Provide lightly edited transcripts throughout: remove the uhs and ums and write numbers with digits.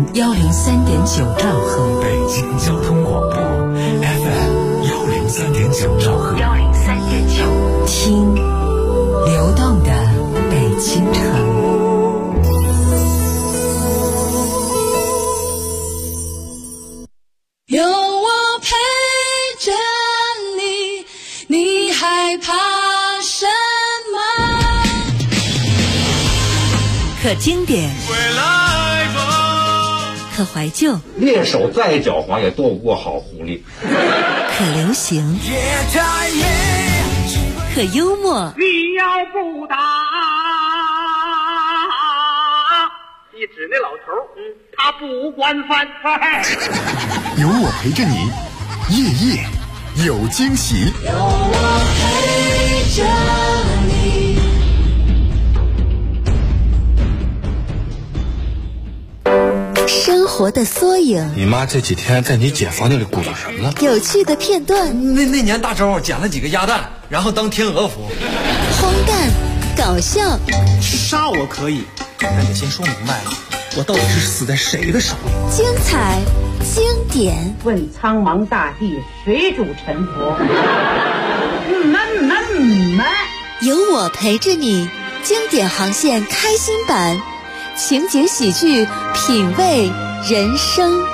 103.9兆赫， 北京交通广播 FM 103.9兆赫 ，103.9，听流动的北京城。 有我陪着你，你害怕什么？ 可经典，可怀旧， 猎手再狡猾也斗不过好狐狸。 可流行，可幽默。 你要不打，你指那老头，他不管饭。 有我陪着你，夜夜有惊喜。 有我陪着你。 生活的缩影， 你妈这几天在你姐房那里鼓捣什么呢？ 有趣的片段。 那年大周捡了几个鸭蛋，然后当天鹅服。 荒诞，搞笑。 杀我可以，但得先说明白了，我到底是死在谁的手里？ 精彩，经典。 问苍茫大地，谁主沉浮？ 有我陪着你，经典航线开心版。情景喜剧，品味人生。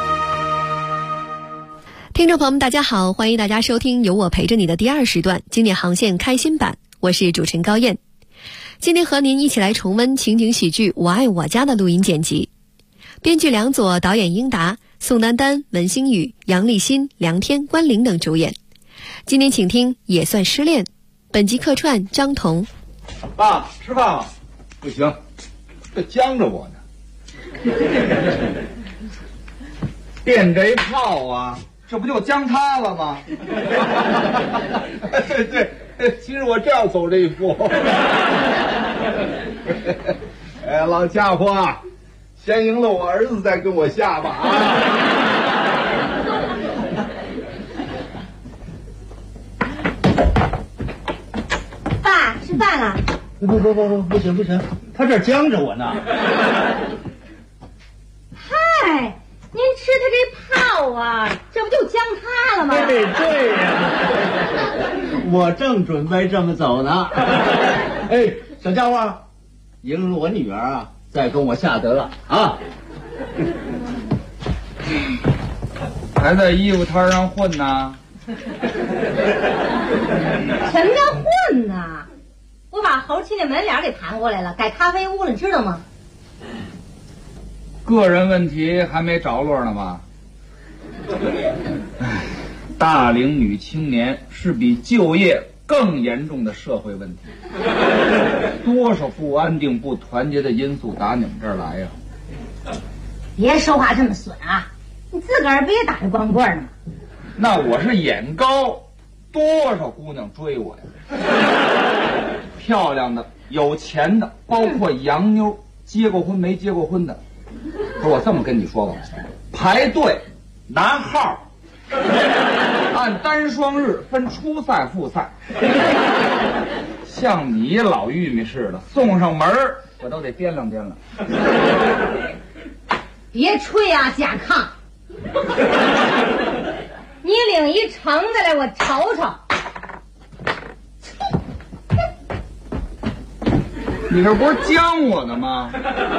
听众朋友们大家好，欢迎大家收听有我陪着你的第2时段经典航线开心版，我是主持人高燕。今天和您一起来重温情景喜剧我爱我家的录音剪辑。编剧梁左，导演英达，宋丹丹、文星宇、杨立新、梁天、关凌等主演。今天请听也算失恋，本集客串张彤。 爸，吃饭了？不行，这僵着我呢。电这一炮啊，这不就将他了吗？对，其实我正要走这一步。哎，老家伙，先赢了我儿子，再跟我下吧啊！ 爸，吃饭了。 不行，他这儿僵着我呢。 嗨，您吃他这炮啊，这不就将他了吗？ 对呀，我正准备这么走呢。哎，小家伙，赢了我女儿啊，再跟我下得了啊！ 还在衣服摊上混呢？ 什么叫混呢？我把猴亲的门帘给弹过来了，改咖啡屋了，你知道吗？ 个人问题还没着落呢吧？大龄女青年是比就业更严重的社会问题，多少不安定、不团结的因素打你们这儿来呀？ 别说话这么损啊！你自个儿不也打着光棍呢吗？ 那我是眼高，多少姑娘追我呀？漂亮的、有钱的，包括洋妞，结过婚没结过婚的。可我这么跟你说吧，排队拿号，按单双日分初赛、复赛。像你老玉米似的送上门我都得掂量掂量。 别吹啊，甲亢！你领一橙子来，我瞅瞅。 你这不是将我呢吗？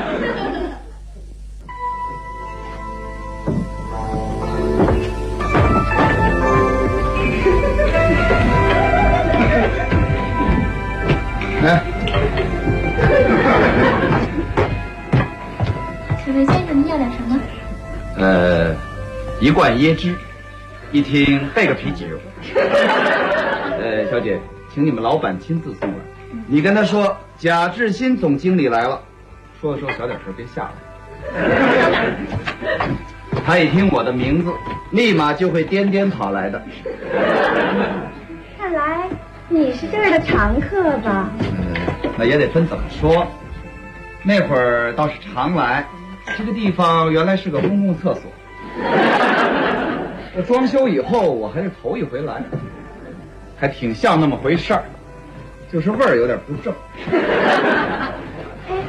来， 这位先生，您要点什么？ 一罐椰汁，一听带个啤酒。小姐，请你们老板亲自送来。你跟他说贾志新总经理来了，说小点声，别吓了。他一听我的名字，立马就会颠颠跑来的。 看来你是这儿的常客吧？ 那也得分怎么说。那会儿倒是常来，这个地方原来是个公共厕所。这装修以后我还是头一回来，还挺像那么回事儿，就是味儿有点不正。 哎，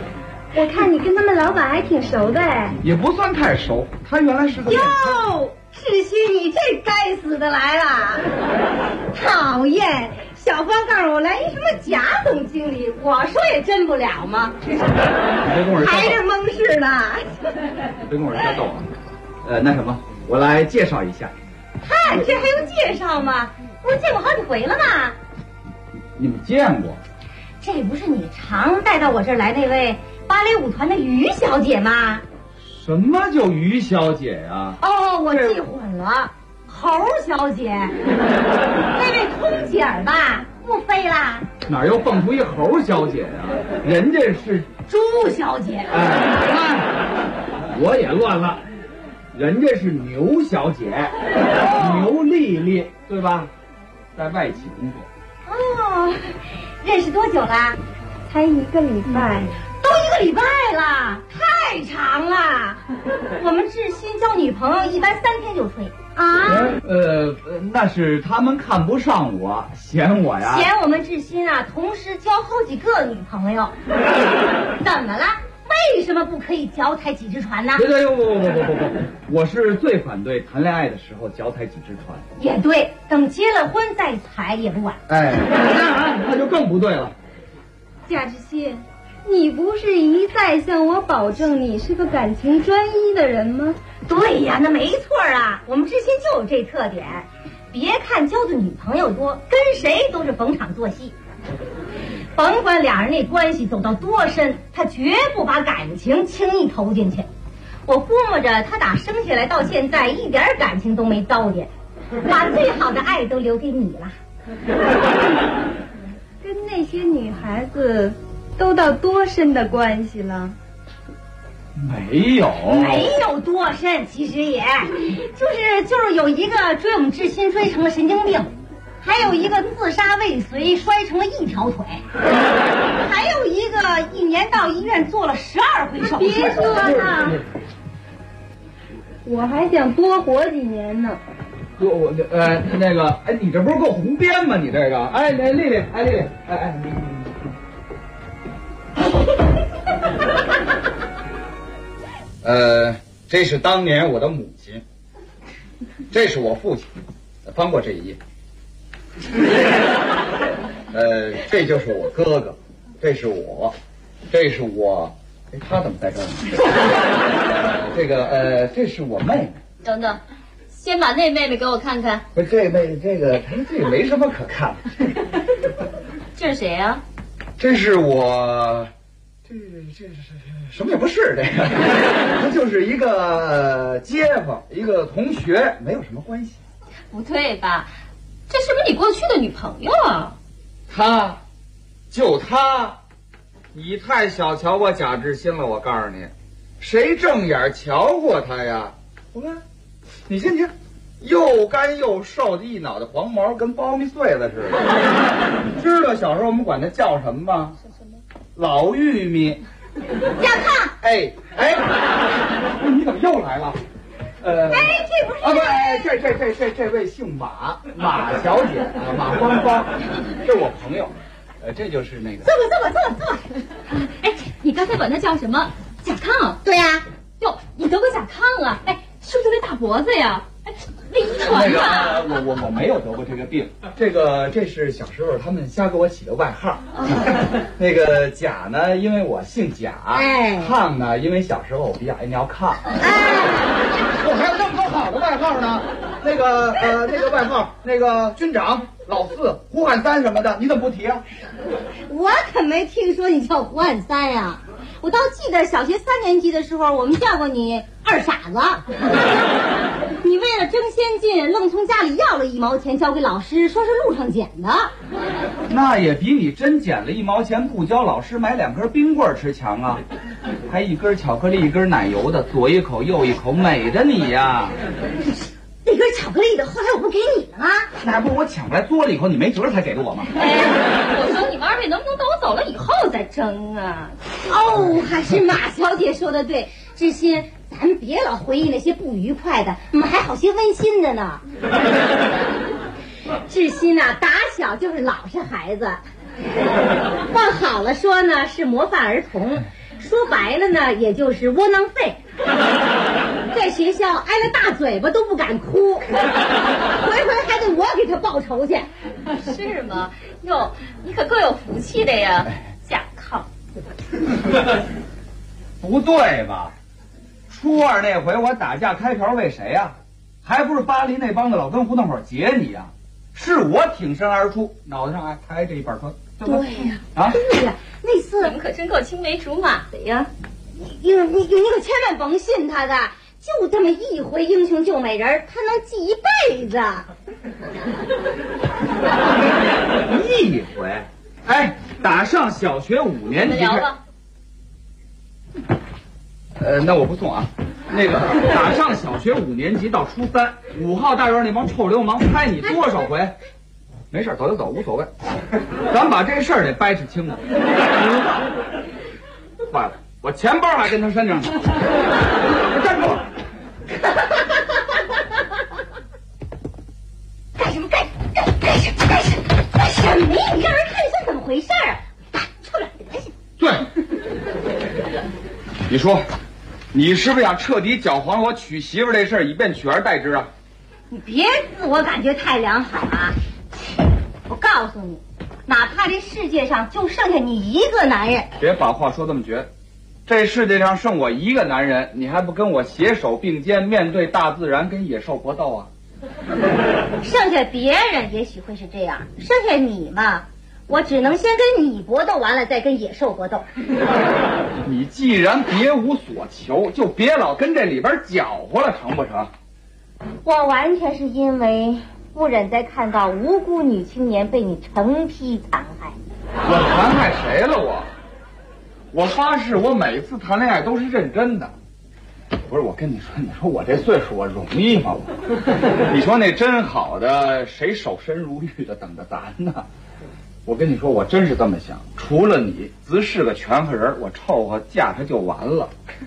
我看你跟他们老板还挺熟的哎。 也不算太熟，他原来是个。 哟，志新，你这该死的来了！讨厌，小芳告诉我来一什么贾总经理，我说也真不了吗？ 别跟我还是蒙事呢。 别跟我瞎逗啊！那什么，我来介绍一下。 嗨，这还用介绍吗？不是见过好几回了吗？ 你们见过？ 这不是你常带到我这儿来那位芭蕾舞团的于小姐吗？ 什么叫于小姐呀？ 哦，我记混了，侯小姐，那位空姐儿吧，不飞啦。 哪又蹦出一侯小姐呀？人家是朱小姐。 哎，我也乱了，人家是牛小姐，牛丽丽，对吧？在外企工作。 哦，认识多久啦？ 才1个礼拜。 都1个礼拜了，太长了。我们志新交女朋友一般3天就吹啊。 那是他们看不上我，嫌我呀。 嫌我们志新啊，同时交好几个女朋友。怎么了？为什么不可以脚踩几只船呢？ 不，我是最反对谈恋爱的时候脚踩几只船。 也对，等结了婚再踩也不晚。 哎，那就更不对了。 贾志新，你不是一再向我保证你是个感情专一的人吗？ 对呀，那没错啊，我们志新就有这特点。别看交的女朋友多，跟谁都是逢场作戏。甭管俩人那关系走到多深，他绝不把感情轻易投进去。我估摸着他打生下来到现在一点感情都没糟践，把最好的爱都留给你了。 跟那些女孩子都到多深的关系了？ 没有多深，其实也就是有一个追我们志新追成了神经病，还有一个自杀未遂摔成了一条腿，还有一个1年到医院做了12回手术。 别说了，我还想多活几年呢。 那个，哎，你这不是够胡编吗？你这个，哎，丽丽，这是当年我的母亲，这是我父亲，翻过这一页。这就是我哥哥，这是我，哎，他怎么在这儿呢？这是我妹妹。 等等，先把那妹妹给我看看。 不是这没什么可看的。 这是谁呀？ 这是我，这是什么也不是，这个他就是一个街坊，一个同学，没有什么关系。 不对吧？这是不是你过去的女朋友啊？ 他，你太小瞧我贾志新了，我告诉你，谁正眼瞧过他呀？我看，你看，又干又瘦的一脑袋黄毛，跟苞米穗子似的。知道小时候我们管他叫什么吗？老玉米。 贾康。 哎，你怎么又来了？ 这不是啊不，这位姓马小姐啊，马芳芳，是我朋友。这就是那个。 坐。 哎，你刚才管他叫什么？贾康？ 对呀。 哟，你得过贾康啊？哎，是不是那大脖子呀？哎，那遗传啊。 我没有得过这个病，这是小时候他们瞎给我起的外号。那个贾呢，因为我姓贾。炕呢，因为小时候我比较爱尿炕。我还有这么多好的外号呢。那个外号，那个军长、老四、胡汉三什么的，你怎么不提啊？ 我可没听说你叫胡汉三呀。我倒记得小学3年级的时候，我们叫过你二傻子。你为了争先进，愣从家里要了1毛钱交给老师，说是路上捡的。 那也比你真捡了1毛钱不交老师买2根冰棍吃强啊！还1根巧克力1根奶油的，左一口右一口，美的你呀！ 那根巧克力的，后来我不给你了吗？ 那还不是我抢过来嘬了以后你没辙才给的我吗？ 我说你们2位能不能等我走了以后再争啊？ 哦，还是马小姐说的对，志新，咱别老回忆那些不愉快的，我们还好些温馨的呢。志新啊，打小就是老实孩子，往好了说呢是模范儿童， 说白了呢，也就是窝囊废。在学校挨了大嘴巴都不敢哭，回回还得我给他报仇去。 是吗？哟，你可够有福气的呀，甲亢。 不对吧？初二那回我打架开瓢为谁呀？还不是巴黎那帮子老跟胡同口劫你呀？是我挺身而出，脑袋上还抬着一板砖。 对呀， 啊， 对呀，那次你们可真够青梅竹马的呀！ 你可千万甭信他的，就这么一回英雄救美人，他能记一辈子。 一回？哎，打上小学5年级。 聊吧。 那我不送啊。那个打上小学5年级到初3，5号大院那帮臭流氓拍你多少回？没事，走就走，无所谓。咱把这事儿得掰扯清楚。坏了，我钱包还跟他身上呢。站住！ 干什么？干什么？你让人看一下怎么回事啊？出来！ 对。你说，你是不是想彻底搅黄我娶媳妇这事儿，以便取而代之啊？ 你别自我感觉太良好啊！我告诉你，哪怕这世界上就剩下你一个男人， 别把话说这么绝。这世界上剩我一个男人，你还不跟我携手并肩，面对大自然跟野兽搏斗啊？ 剩下别人也许会是这样，剩下你嘛，我只能先跟你搏斗，完了再跟野兽搏斗。 你既然别无所求，就别老跟这里边搅和了，成不成？ 我完全是因为不忍再看到无辜女青年被你成批残害。 我残害谁了？我发誓，我每次谈恋爱都是认真的。不是，我跟你说我这岁数我容易吗？你说那真好的，谁守身如玉的等着咱呢？我跟你说，我真是这么想。除了你，只是个全和人，我凑合嫁他就完了。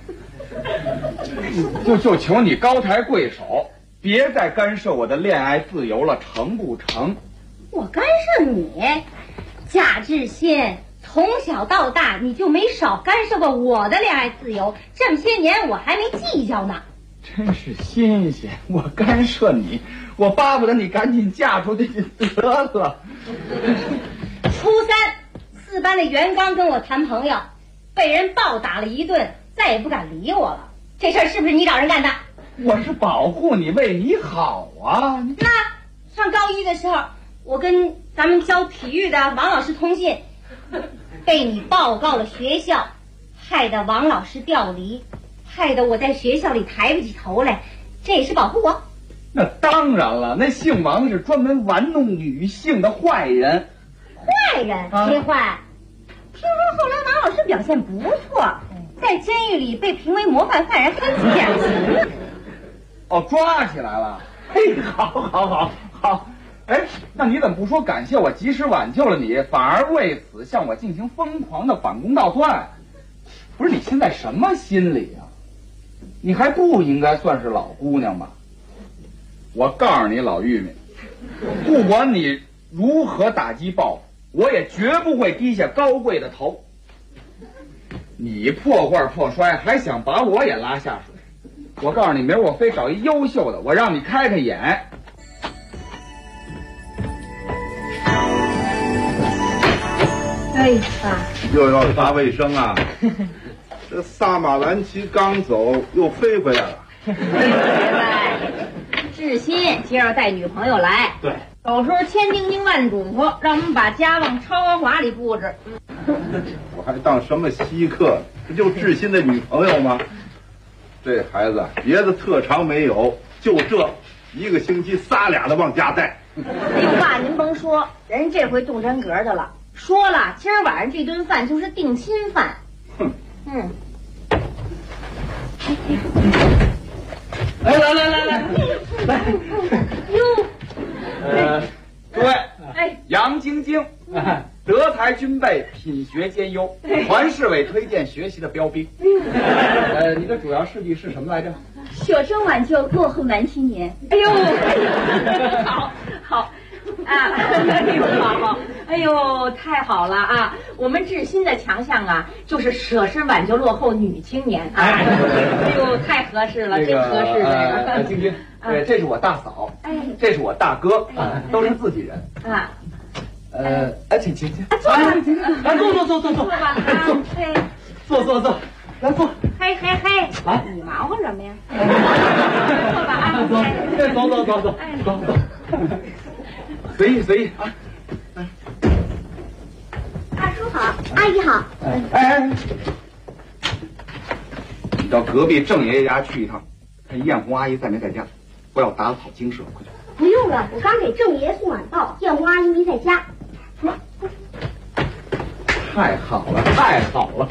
就求你高抬贵手，别再干涉我的恋爱自由了，成不成？ 我干涉你？贾志新，从小到大你就没少干涉过我的恋爱自由，这么些年我还没计较呢。 真是新鲜，我干涉你，我巴不得你赶紧嫁出去得了。 初3，4班的袁刚跟我谈朋友，被人暴打了一顿，再也不敢理我了。这事儿是不是你找人干的？ 我是保护你，为你好啊。 那上高1的时候，我跟咱们教体育的王老师通信，被你报告了学校，害得王老师调离，害得我在学校里抬不起头来，这也是保护我。 那当然了，那姓王是专门玩弄女性的坏人。 坏人？谁坏？听说后来王老师表现不错，在监狱里被评为模范犯人，3次减刑。 哦，抓起来了。嘿，好。哎，那你怎么不说感谢我及时挽救了你，反而为此向我进行疯狂的反攻倒算？不是，你现在什么心理啊？你还不应该算是老姑娘吧？我告诉你，老玉米，不管你如何打击报复，我也绝不会低下高贵的头。你破罐破摔，还想把我也拉下水？我告诉你，明儿我非找一优秀的，我让你开开眼。 哎，爸， 又要擦卫生啊！这萨马兰奇刚走，又飞回来了。 志新今儿带女朋友来， 对， 走时候千叮咛万嘱咐，让我们把家往超豪华里布置。 我还当什么稀客？不就志新的女朋友吗？这孩子别的特长没有，就这1个星期仨俩的往家带。 哎呦，爸，您甭说，人这回动真格的了。说了，今儿晚上这顿饭就是定亲饭。 哼， 来， 哟， 各位，杨晶晶，德才军备，品学兼优，团市委推荐学习的标兵。你的主要事迹是什么来着？ 舍身挽救落后男青年。 哎呦，好啊，好。 哎呦，太好了啊！我们志新的强项啊，就是舍身挽救落后女青年啊！哎呦，太合适了，真合适这个。 晶晶，这是我大嫂，这是我大哥，都是自己人啊。 请，来坐吧， 坐，来坐。 嘿， 来， 你忙活什么呀？ 坐吧啊，走，随意啊。 大叔好，阿姨好。 哎，你到隔壁郑爷爷家去一趟，看艳红阿姨在没在家，不要打草惊蛇，快去。 不用了，我刚给郑爷送晚报，艳红阿姨没在家。 太好了，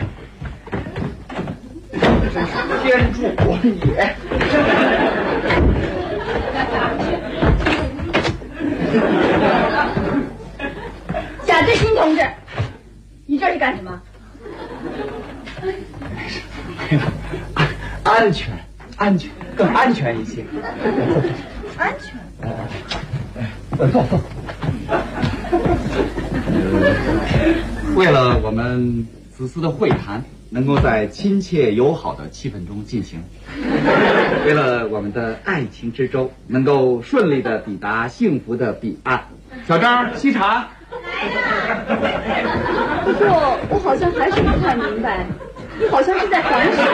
真是天助我也。 贾志新同志，你这是干什么？ 安全，更安全一些。 安全。 坐。 为了我们此次的会谈能够在亲切友好的气氛中进行，为了我们的爱情之舟能够顺利的抵达幸福的彼岸，小张沏茶。 不过我好像还是不太明白，你好像是在防水。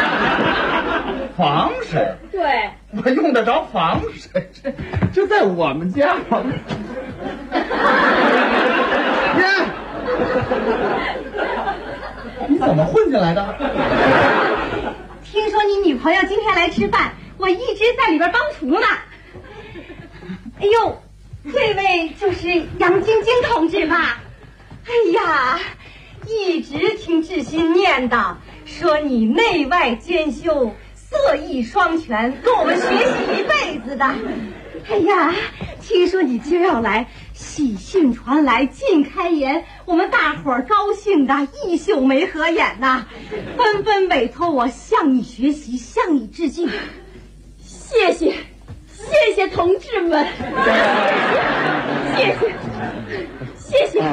防水？ 对， 我用得着防水？这在我们家。你怎么混进来的？ 听说你女朋友今天来吃饭，我一直在里边帮厨呢。哎呦，这位就是杨晶晶同志吧？哎呀，一直听志新念叨，说你内外兼修，色艺双全，跟我们学习一辈子的。哎呀，听说你今儿要来，喜讯传来，尽开言，我们大伙儿高兴的一宿没合眼呐，纷纷委托我向你学习，向你致敬。 谢谢同志们，谢谢。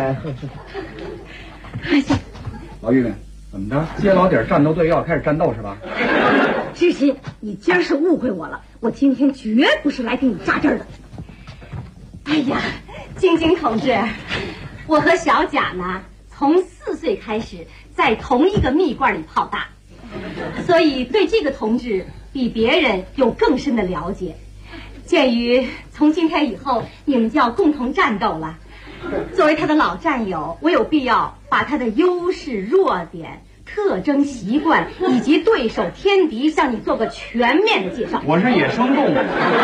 老玉，怎么着？接老底战斗队要开始战斗是吧？ 志新，你今儿是误会我了，我今天绝不是来给你扎针的。哎呀，晶晶同志，我和小贾呢，从4岁开始在同一个蜜罐里泡大，所以对这个同志比别人有更深的了解。鉴于从今天以后你们就要共同战斗了，作为他的老战友，我有必要把他的优势、弱点、特征、习惯以及对手、天敌向你做个全面的介绍。 我是野生动物。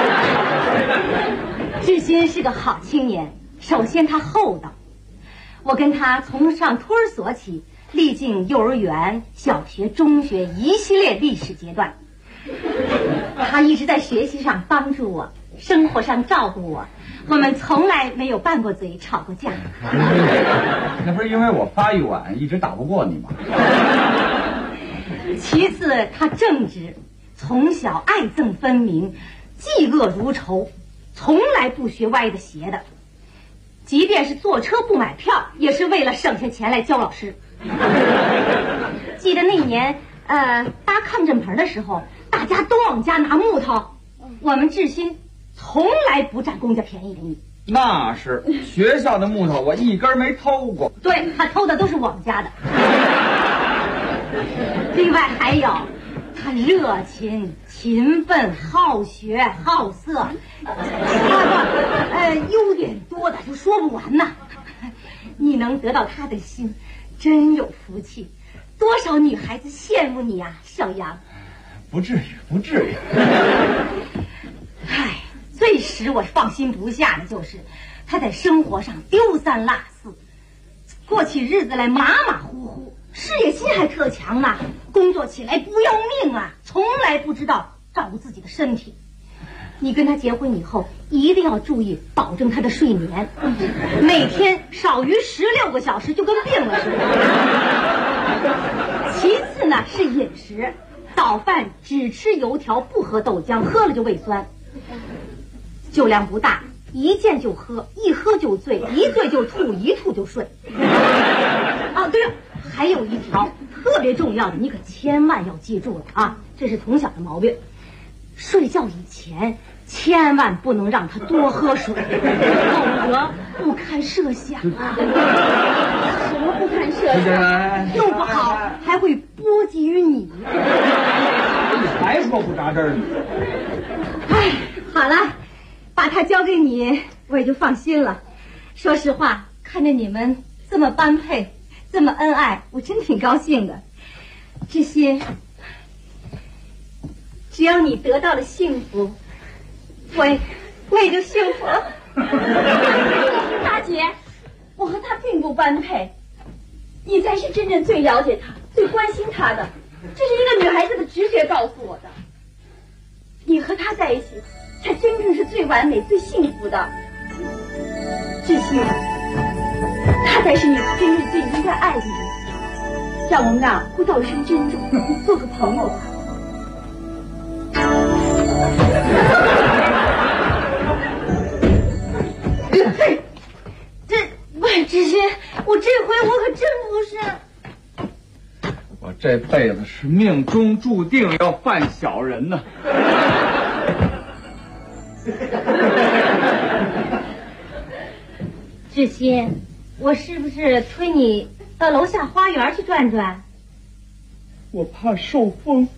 志新是个好青年，首先他厚道。我跟他从上托儿所起，历经幼儿园、小学、中学一系列历史阶段，他一直在学习上帮助我，生活上照顾我，我们从来没有拌过嘴、吵过架。 那不是因为我发育晚，一直打不过你吗？ 其次，他正直，从小爱憎分明，嫉恶如仇，从来不学歪的邪的。即便是坐车不买票，也是为了省下钱来教老师。记得那年，搭抗震棚的时候，大家都往家拿木头，我们志新从来不占公家便宜给你。 那是学校的木头，我一根没偷过。 对，他偷的都是我们家的。另外还有，他热情、勤奋、好学、好色，他的优点多的就说不完呐。你能得到他的心，真有福气。多少女孩子羡慕你啊，小杨。 不至于，不至于。 唉，最使我放心不下的就是他在生活上丢三落四，过起日子来马马虎虎，事业心还特强呢，工作起来不要命啊，从来不知道照顾自己的身体。你跟他结婚以后，一定要注意保证他的睡眠，每天少于16个小时，就跟病了似的。其次呢是饮食，早饭只吃油条，不喝豆浆，喝了就胃酸。酒量不大， 一见就喝，一喝就醉，一醉就吐，一吐就睡。哦，对了，还有一条特别重要的，你可千万要记住了啊！这是从小的毛病。睡觉以前千万不能让他多喝水，否则不堪设想啊！什么不堪设想？弄不好还会波及于你。 你还说不扎针呢？ 哎，好了，把他交给你，我也就放心了。说实话，看着你们这么般配，这么恩爱，我真挺高兴的。这些，只要你得到了幸福，我也就幸福了。 大姐，我和他并不般配，你才是真正最了解他、最关心他的。这是一个女孩子的直觉告诉我的。你和他在一起，才真正是最完美、最幸福的。志新，他才是你真正最应该爱的人。让我们俩互道一声珍重，做个朋友吧。 志新，我这回我可真不是。 我这辈子是命中注定要犯小人呢。 志新，我是不是推你到楼下花园去转转？ 我怕受风，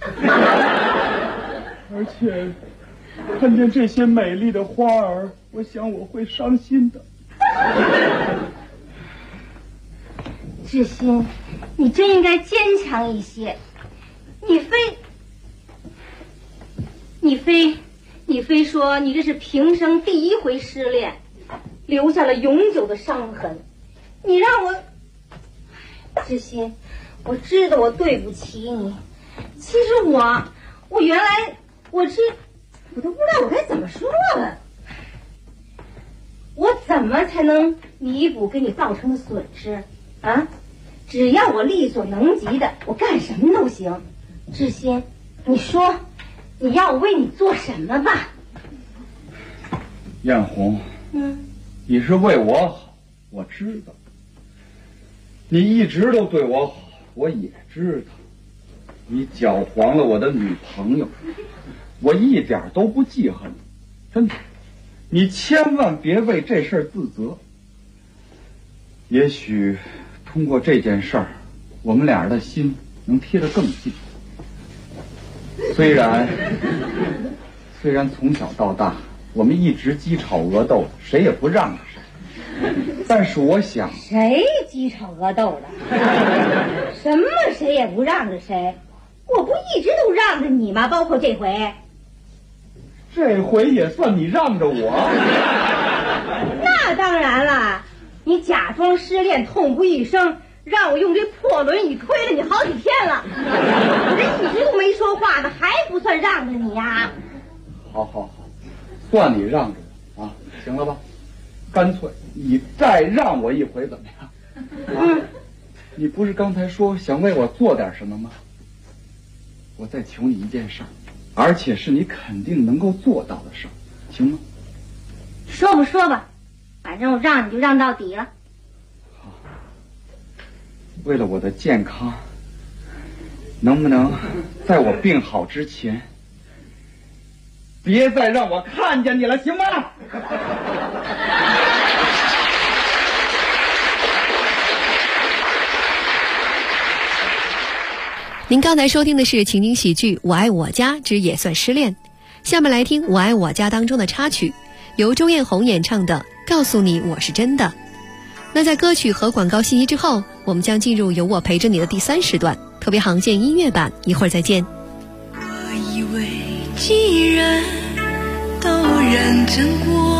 而且看见这些美丽的花儿，我想我会伤心的。 志新，你真应该坚强一些。你非说你这是平生第一回失恋，留下了永久的伤痕。你让我，志新，我知道我对不起你。其实我原来我都不知道我该怎么说了。我怎么才能弥补给你造成的损失啊？只要我力所能及的，我干什么都行。志新，你说你要我为你做什么吧？ 艳红，你是为我好，我知道。你一直都对我好，我也知道。你搅黄了我的女朋友，我一点都不记恨你，真的。你千万别为这事儿自责。也许通过这件事儿，我们俩人的心能贴得更近。虽然从小到大我们一直鸡吵鹅斗的，谁也不让着谁，但是我想， 谁鸡吵鹅斗的？什么谁也不让着谁？我不一直都让着你吗？包括这回。 这回也算你让着我。 那当然了，你假装失恋痛不欲生，让我用这破轮椅推了你好几天了，我这一直都没说话呢，还不算让着你呀？ 好，算你让着我啊，行了吧？干脆你再让我一回怎么样？你不是刚才说想为我做点什么吗？我再求你一件事儿，而且是你肯定能够做到的事儿，行吗？ 说不说吧，反正我让你就让到底了。 好，为了我的健康，能不能在我病好之前，别再让我看见你了，行吗？ 您刚才收听的是情景喜剧《我爱我家之也算失恋》，下面来听《我爱我家》当中的插曲，由周艳红演唱的《告诉你我是真的》。那在歌曲和广告信息之后，我们将进入有我陪着你的第3时段特别航线音乐版，一会儿再见。 我以为既然都认真过，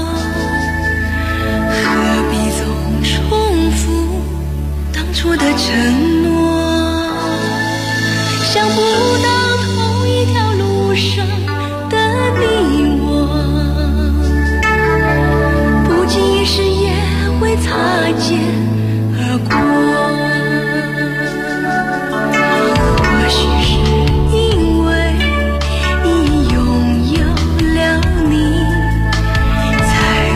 何必总重复当初的承诺？想不到同一条路上的你我，不经意时也会擦肩而过。或许是因为已拥有了你，才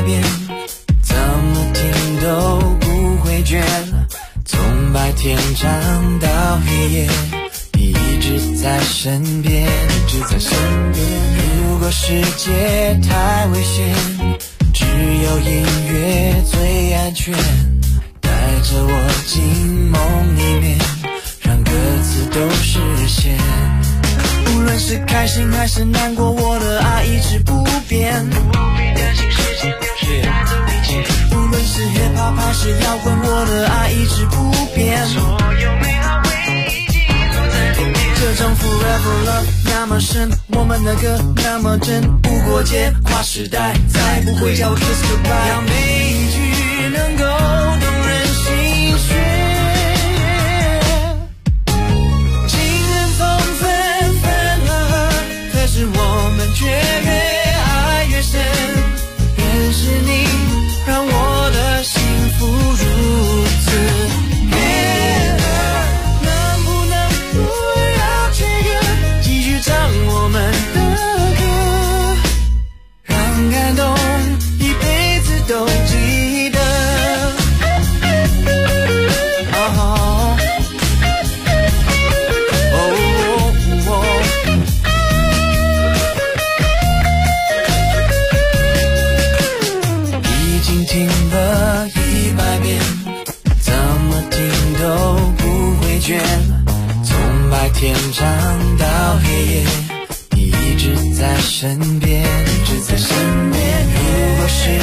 遍，怎么听都不会倦，从白天长到黑夜，你一直在身边，一直在身边。如果世界太危险，只有音乐最安全，带着我进梦里面，让歌词都实现。无论是开心还是难过，我的爱一直不变，不必担心时间流逝带走一切。无论是 hip hop 还是摇滚，我的爱一直不变，所有美好回忆记录在里面。这种 forever love 那么深，我们的歌那么真，无国界跨时代，再不会叫我 kiss goodbye， 让每一句能够动人心弦。可是我们却越爱越深，认识你让我的幸福如此悦耳。能不能不要这个，继续唱我们的歌，让感动一辈子都记得。听了100遍，怎么听都不会倦，从白天长到黑夜，你一直在身